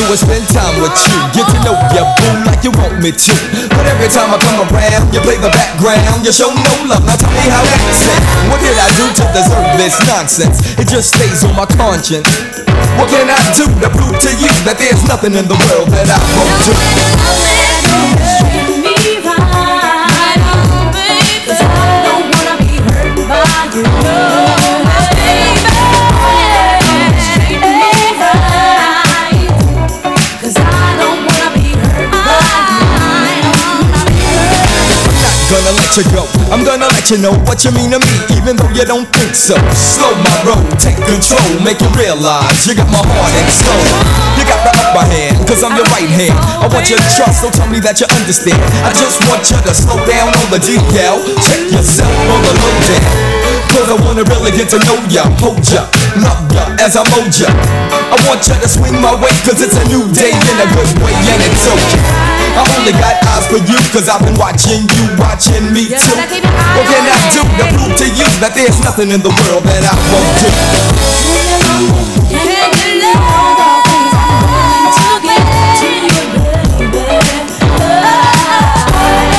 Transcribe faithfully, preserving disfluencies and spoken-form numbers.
is spend time with you. Get to know your boo like you want me to. But every time I come around, you play the background. You show no love, now tell me how that's it. What did I do to deserve this nonsense? It just stays on my conscience. What can I do to prove to you that there's nothing in the world that I won't do? Treat me right, baby, 'cause I don't wanna be hurt by you. Baby, treat me right, 'cause I don't wanna be hurt by you. Gonna let you go, I'm gonna let you know what you mean to me, even though you don't think so. Slow my roll, take control, make you realize you got my heart and soul. You got the upper hand, cause I'm your right hand. I want you to trust, so tell me that you understand. I just want you to slow down on the decal. Check yourself on the low down, cause I wanna really get to know ya, hold ya, love ya as I mold ya. I want you to swing my way, cause it's a new day in a good way, and it's okay. I only got eyes for you, cause I've been watching you, watching me too. What can I do to prove to you that there's nothing in the world that I won't do?